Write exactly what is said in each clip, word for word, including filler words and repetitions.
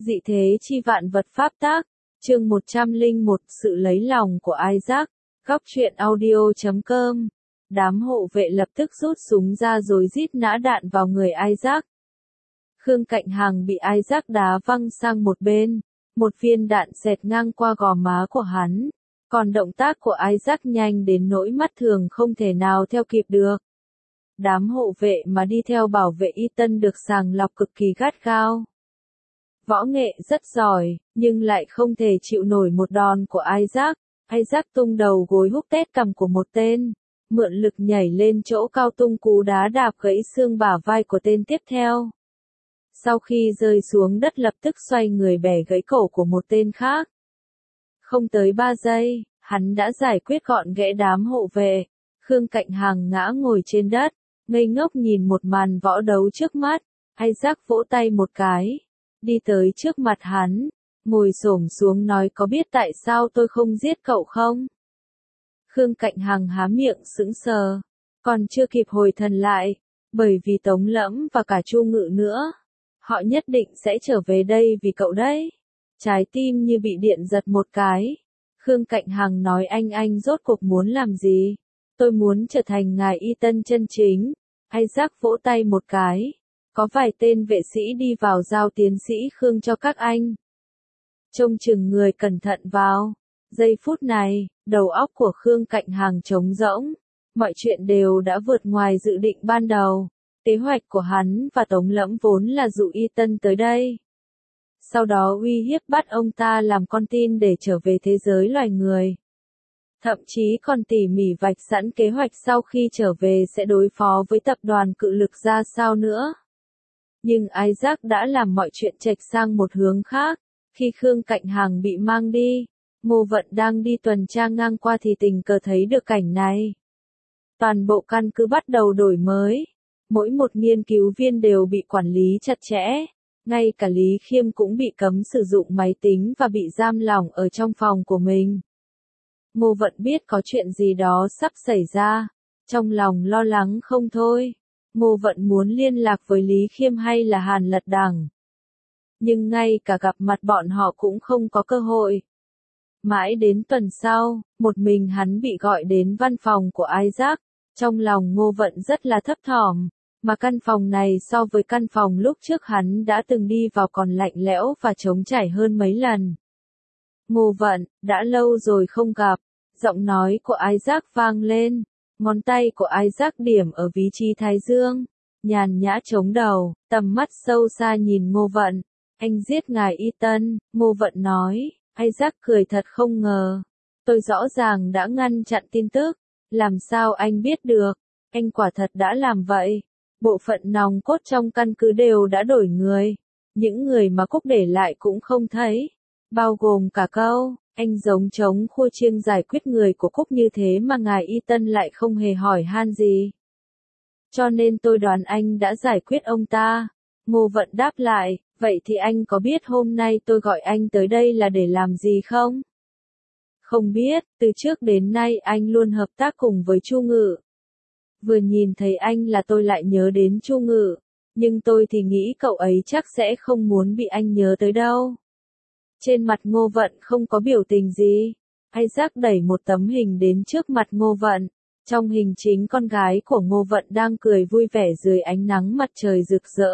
Dị thế chi vạn vật pháp tác, chương một trăm lẻ một, sự lấy lòng của Isaac, góc truyện audio chấm com. Đám hộ vệ lập tức rút súng ra rồi rít nã đạn vào người Isaac. Khương Cạnh Hằng bị Isaac đá văng sang một bên, một viên đạn xẹt ngang qua gò má của hắn, còn động tác của Isaac nhanh đến nỗi mắt thường không thể nào theo kịp được. Đám hộ vệ mà đi theo bảo vệ Ethan được sàng lọc cực kỳ gắt gao. Võ nghệ rất giỏi, nhưng lại không thể chịu nổi một đòn của Isaac. Isaac tung đầu gối húc tét cằm của một tên, mượn lực nhảy lên chỗ cao tung cú đá đạp gãy xương bả vai của tên tiếp theo. Sau khi rơi xuống đất lập tức xoay người bẻ gãy cổ của một tên khác. Không tới ba giây, hắn đã giải quyết gọn ghẽ đám hộ vệ. Khương Cạnh Hằng ngã ngồi trên đất, ngây ngốc nhìn một màn võ đấu trước mắt. Isaac vỗ tay một cái, đi tới trước mặt hắn, ngồi xổm xuống nói có biết tại sao tôi không giết cậu không? Khương Cạnh Hằng há miệng sững sờ, còn chưa kịp hồi thần lại, bởi vì Tống Lẫm và cả Chu Ngự nữa. Họ nhất định sẽ trở về đây vì cậu đấy. Trái tim như bị điện giật một cái. Khương Cạnh Hằng nói anh anh rốt cuộc muốn làm gì? Tôi muốn trở thành ngài Ethan chân chính. Isaac vỗ tay một cái. Có vài tên vệ sĩ đi vào giao tiến sĩ Khương cho các anh. Trông chừng người cẩn thận vào. Giây phút này, đầu óc của Khương Cạnh Hằng trống rỗng. Mọi chuyện đều đã vượt ngoài dự định ban đầu. Kế hoạch của hắn và Tống Lẫm vốn là dụ Ethan tới đây. Sau đó uy hiếp bắt ông ta làm con tin để trở về thế giới loài người. Thậm chí còn tỉ mỉ vạch sẵn kế hoạch sau khi trở về sẽ đối phó với tập đoàn cự lực ra sao nữa. Nhưng Isaac đã làm mọi chuyện chệch sang một hướng khác. Khi Khương Cạnh Hằng bị mang đi, Ngô Vận đang đi tuần tra ngang qua thì tình cờ thấy được cảnh này. Toàn bộ căn cứ bắt đầu đổi mới. Mỗi một nghiên cứu viên đều bị quản lý chặt chẽ. Ngay cả Lý Khiêm cũng bị cấm sử dụng máy tính và bị giam lỏng ở trong phòng của mình. Ngô Vận biết có chuyện gì đó sắp xảy ra. Trong lòng lo lắng không thôi. Ngô Vận muốn liên lạc với Lý Khiêm hay là Hàn Lật Đằng. Nhưng ngay cả gặp mặt bọn họ cũng không có cơ hội. Mãi đến tuần sau, một mình hắn bị gọi đến văn phòng của Isaac. Trong lòng Ngô Vận rất là thấp thỏm. Mà căn phòng này so với căn phòng lúc trước hắn đã từng đi vào còn lạnh lẽo và trống trải hơn mấy lần. Ngô Vận, đã lâu rồi không gặp. Giọng nói của Isaac vang lên. Ngón tay của Isaac điểm ở vị trí thái dương. Nhàn nhã chống đầu, tầm mắt sâu xa nhìn Ngô Vận. Anh giết ngài Ethan, Ngô Vận nói. Isaac cười thật không ngờ. Tôi rõ ràng đã ngăn chặn tin tức. Làm sao anh biết được? Anh quả thật đã làm vậy. Bộ phận nòng cốt trong căn cứ đều đã đổi người. Những người mà Cúc để lại cũng không thấy. Bao gồm cả câu, anh giống trống khua chiêng giải quyết người của Cúc như thế mà ngài Ethan lại không hề hỏi han gì. Cho nên tôi đoán anh đã giải quyết ông ta. Ngô Vận đáp lại, vậy thì anh có biết hôm nay tôi gọi anh tới đây là để làm gì không? Không biết, từ trước đến nay anh luôn hợp tác cùng với Chu Ngự. Vừa nhìn thấy anh là tôi lại nhớ đến Chu Ngự, nhưng tôi thì nghĩ cậu ấy chắc sẽ không muốn bị anh nhớ tới đâu. Trên mặt Ngô Vận không có biểu tình gì. Isaac đẩy một tấm hình đến trước mặt Ngô Vận. Trong hình chính con gái của Ngô Vận đang cười vui vẻ dưới ánh nắng mặt trời rực rỡ.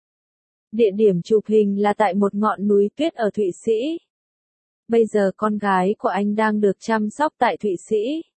Địa điểm chụp hình là tại một ngọn núi tuyết ở Thụy Sĩ. Bây giờ con gái của anh đang được chăm sóc tại Thụy Sĩ.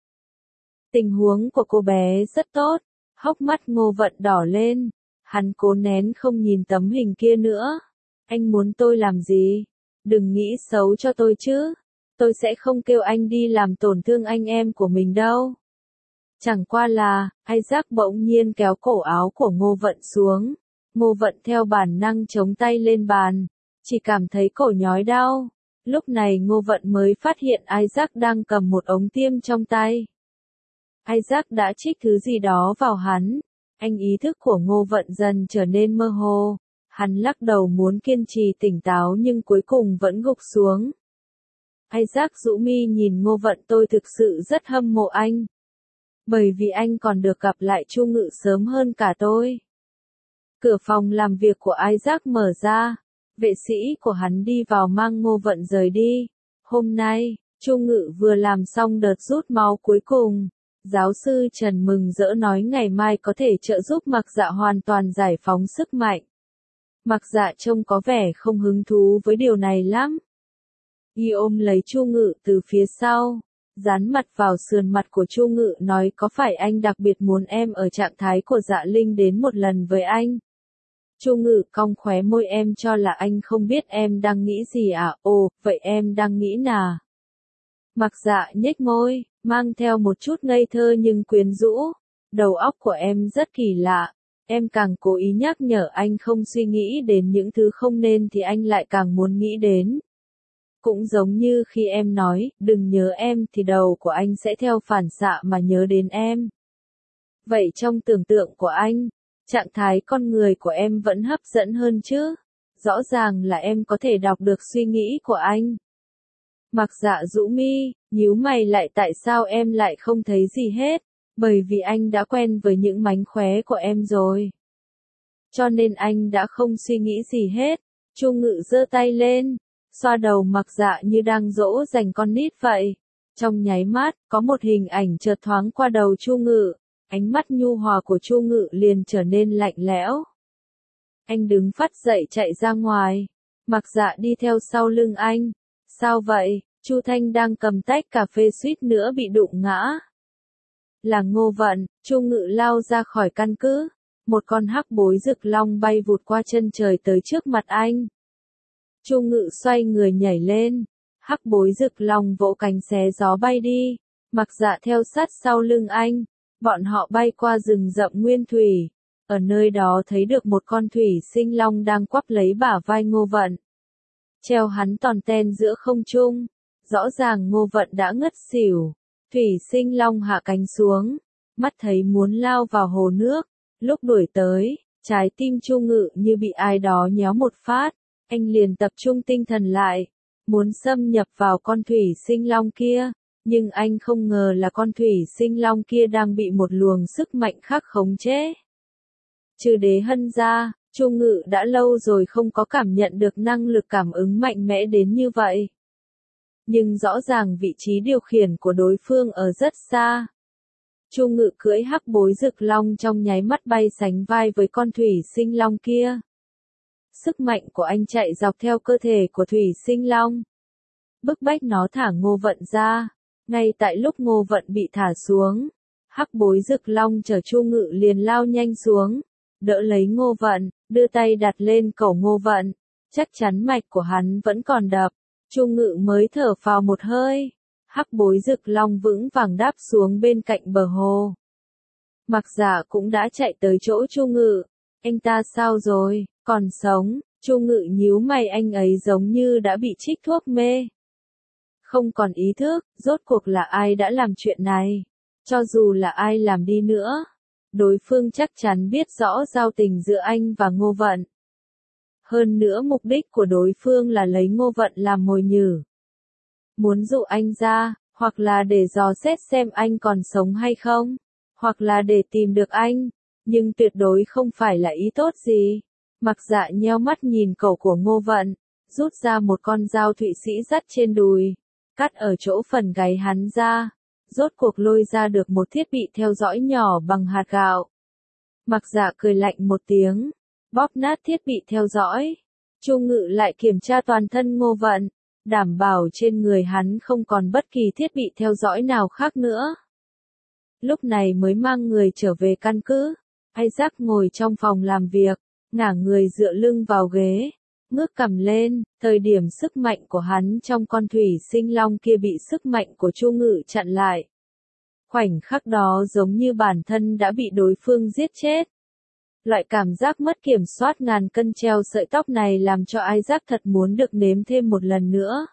Tình huống của cô bé rất tốt. Hốc mắt Ngô Vận đỏ lên. Hắn cố nén không nhìn tấm hình kia nữa. Anh muốn tôi làm gì? Đừng nghĩ xấu cho tôi chứ. Tôi sẽ không kêu anh đi làm tổn thương anh em của mình đâu. Chẳng qua là, Isaac bỗng nhiên kéo cổ áo của Ngô Vận xuống. Ngô Vận theo bản năng chống tay lên bàn. Chỉ cảm thấy cổ nhói đau. Lúc này Ngô Vận mới phát hiện Isaac đang cầm một ống tiêm trong tay. Isaac đã trích thứ gì đó vào hắn. Anh ý thức của Ngô Vận dần trở nên mơ hồ. Hắn lắc đầu muốn kiên trì tỉnh táo nhưng cuối cùng vẫn gục xuống. Isaac rũ mi nhìn Ngô Vận, tôi thực sự rất hâm mộ anh. Bởi vì anh còn được gặp lại Chu Ngự sớm hơn cả tôi. Cửa phòng làm việc của Isaac mở ra. Vệ sĩ của hắn đi vào mang Ngô Vận rời đi. Hôm nay, Chu Ngự vừa làm xong đợt rút máu cuối cùng. Giáo sư Trần mừng rỡ nói ngày mai có thể trợ giúp Mặc Dạ hoàn toàn giải phóng sức mạnh. Mặc Dạ trông có vẻ không hứng thú với điều này lắm. Y ôm lấy Chu Ngự từ phía sau, dán mặt vào sườn mặt của Chu Ngự nói có phải anh đặc biệt muốn em ở trạng thái của Dạ Linh đến một lần với anh? Chu Ngự cong khóe môi, em cho là anh không biết em đang nghĩ gì à? Ồ, vậy em đang nghĩ nào? Mặc Dạ nhếch môi, mang theo một chút ngây thơ nhưng quyến rũ. Đầu óc của em rất kỳ lạ. Em càng cố ý nhắc nhở anh không suy nghĩ đến những thứ không nên thì anh lại càng muốn nghĩ đến. Cũng giống như khi em nói, đừng nhớ em thì đầu của anh sẽ theo phản xạ mà nhớ đến em. Vậy trong tưởng tượng của anh, trạng thái con người của em vẫn hấp dẫn hơn chứ? Rõ ràng là em có thể đọc được suy nghĩ của anh. Mặc Dạ rũ mi, nhíu mày lại, tại sao em lại không thấy gì hết? Bởi vì anh đã quen với những mánh khóe của em rồi. Cho nên anh đã không suy nghĩ gì hết. Chu Ngự giơ tay lên, xoa đầu Mặc Dạ như đang dỗ dành con nít vậy. Trong nháy mắt, có một hình ảnh chợt thoáng qua đầu Chu Ngự. Ánh mắt nhu hòa của Chu Ngự liền trở nên lạnh lẽo. Anh đứng phắt dậy chạy ra ngoài. Mặc Dạ đi theo sau lưng anh. Sao vậy? Chu Thanh đang cầm tách cà phê suýt nữa bị đụng ngã. Là Ngô Vận. Chu Ngự lao ra khỏi căn cứ. Một con hắc bối rực long bay vụt qua chân trời tới trước mặt anh. Chu Ngự xoay người nhảy lên. Hắc bối rực long vỗ cánh xé gió bay đi. Mặc Dạ theo sát sau lưng anh. Bọn họ bay qua rừng rậm nguyên thủy. Ở nơi đó thấy được một con thủy sinh long đang quắp lấy bả vai Ngô Vận. Treo hắn tòn ten giữa không trung. Rõ ràng Ngô Vận đã ngất xỉu. Thủy sinh long hạ cánh xuống. Mắt thấy muốn lao vào hồ nước. Lúc đuổi tới, trái tim Chu Ngự như bị ai đó nhéo một phát. Anh liền tập trung tinh thần lại. Muốn xâm nhập vào con thủy sinh long kia. Nhưng anh không ngờ là con thủy sinh long kia đang bị một luồng sức mạnh khác khống chế. Trừ Đế Hân ra, Chu Ngự đã lâu rồi không có cảm nhận được năng lực cảm ứng mạnh mẽ đến như vậy. Nhưng rõ ràng vị trí điều khiển của đối phương ở rất xa. Chu Ngự cưỡi hắc bối rực long trong nháy mắt bay sánh vai với con thủy sinh long kia. Sức mạnh của anh chạy dọc theo cơ thể của thủy sinh long. Bức bách nó thả Ngô Vận ra. Ngay tại lúc Ngô Vận bị thả xuống, hắc bối rực long chở Chu Ngự liền lao nhanh xuống, đỡ lấy Ngô Vận, đưa tay đặt lên cổ Ngô Vận, chắc chắn mạch của hắn vẫn còn đập. Chu Ngự mới thở phào một hơi, hắc bối rực long vững vàng đáp xuống bên cạnh bờ hồ. Mặc Dạ cũng đã chạy tới chỗ Chu Ngự, anh ta sao rồi, còn sống? Chu Ngự nhíu mày, anh ấy giống như đã bị trích thuốc mê. Không còn ý thức, rốt cuộc là ai đã làm chuyện này? Cho dù là ai làm đi nữa, đối phương chắc chắn biết rõ giao tình giữa anh và Ngô Vận. Hơn nữa mục đích của đối phương là lấy Ngô Vận làm mồi nhử. Muốn dụ anh ra, hoặc là để dò xét xem anh còn sống hay không, hoặc là để tìm được anh, nhưng tuyệt đối không phải là ý tốt gì. Mặc Dạ nheo mắt nhìn cổ của Ngô Vận, rút ra một con dao Thụy Sĩ dắt trên đùi, cắt ở chỗ phần gáy hắn ra, rốt cuộc lôi ra được một thiết bị theo dõi nhỏ bằng hạt gạo. Mặc Dạ cười lạnh một tiếng, bóp nát thiết bị theo dõi. Chu Ngự lại kiểm tra toàn thân Ngô Vận, đảm bảo trên người hắn không còn bất kỳ thiết bị theo dõi nào khác nữa. Lúc này mới mang người trở về căn cứ. Isaac ngồi trong phòng làm việc, ngả người dựa lưng vào ghế, ngước cằm lên, thời điểm sức mạnh của hắn trong con thủy sinh long kia bị sức mạnh của Chu Ngự chặn lại. Khoảnh khắc đó giống như bản thân đã bị đối phương giết chết. Loại cảm giác mất kiểm soát ngàn cân treo sợi tóc này làm cho Isaac thật muốn được nếm thêm một lần nữa.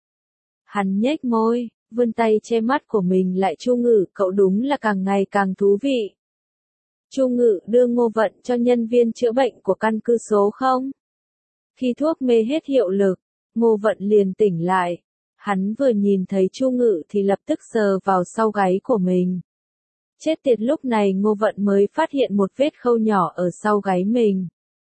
Hắn nhếch môi, vươn tay che mắt của mình lại. Chu Ngự, cậu đúng là càng ngày càng thú vị. Chu Ngự đưa Ngô Vận cho nhân viên chữa bệnh của căn cứ số không. Khi thuốc mê hết hiệu lực, Ngô Vận liền tỉnh lại. Hắn vừa nhìn thấy Chu Ngự thì lập tức sờ vào sau gáy của mình. Chết tiệt, lúc này Ngô Vận mới phát hiện một vết khâu nhỏ ở sau gáy mình.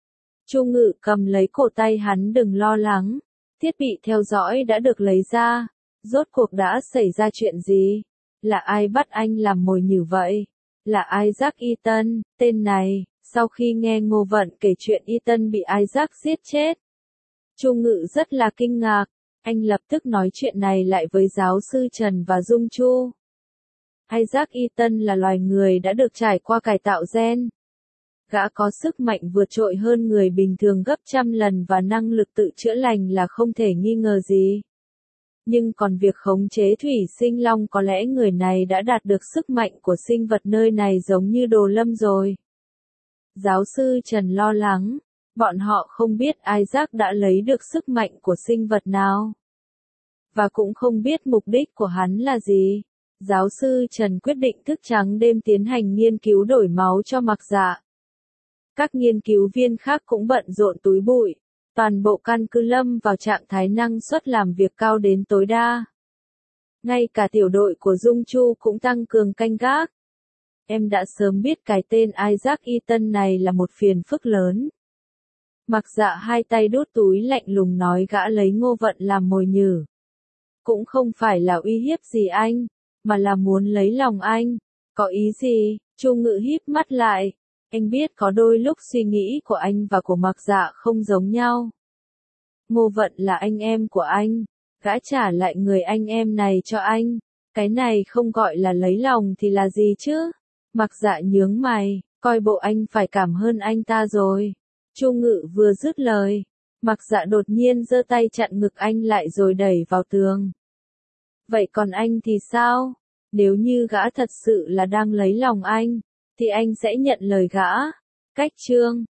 Chu Ngự cầm lấy cổ tay hắn, đừng lo lắng. Thiết bị theo dõi đã được lấy ra. Rốt cuộc đã xảy ra chuyện gì? Là ai bắt anh làm mồi nhử vậy? Là Isaac Eaton, tên này. Sau khi nghe Ngô Vận kể chuyện Eaton bị Isaac giết chết, Chu Ngự rất là kinh ngạc. Anh lập tức nói chuyện này lại với giáo sư Trần và Dung Chu. Isaac Eaton là loài người đã được trải qua cải tạo gen. Gã có sức mạnh vượt trội hơn người bình thường gấp trăm lần và năng lực tự chữa lành là không thể nghi ngờ gì. Nhưng còn việc khống chế thủy sinh long, có lẽ người này đã đạt được sức mạnh của sinh vật nơi này giống như Đồ Lâm rồi. Giáo sư Trần lo lắng, bọn họ không biết Isaac đã lấy được sức mạnh của sinh vật nào. Và cũng không biết mục đích của hắn là gì. Giáo sư Trần quyết định thức trắng đêm tiến hành nghiên cứu đổi máu cho Mặc Dạ. Các nghiên cứu viên khác cũng bận rộn túi bụi. Toàn bộ căn cứ lâm vào trạng thái năng suất làm việc cao đến tối đa. Ngay cả tiểu đội của Dung Chu cũng tăng cường canh gác. Em đã sớm biết cái tên Isaac Eaton này là một phiền phức lớn. Mặc Dạ hai tay đút túi lạnh lùng nói, gã lấy Ngô Vận làm mồi nhử. Cũng không phải là uy hiếp gì anh, mà là muốn lấy lòng anh. Có ý gì? Chu Ngự híp mắt lại. Anh biết có đôi lúc suy nghĩ của anh và của Mặc Dạ không giống nhau. Ngô Vận là anh em của anh. Gã trả lại người anh em này cho anh. Cái này không gọi là lấy lòng thì là gì chứ? Mặc Dạ nhướng mày, coi bộ anh phải cảm hơn anh ta rồi. Chu Ngự vừa dứt lời, Mặc Dạ đột nhiên giơ tay chặn ngực anh lại rồi đẩy vào tường. Vậy còn anh thì sao? Nếu như gã thật sự là đang lấy lòng anh, thì anh sẽ nhận lời gã. Cách chương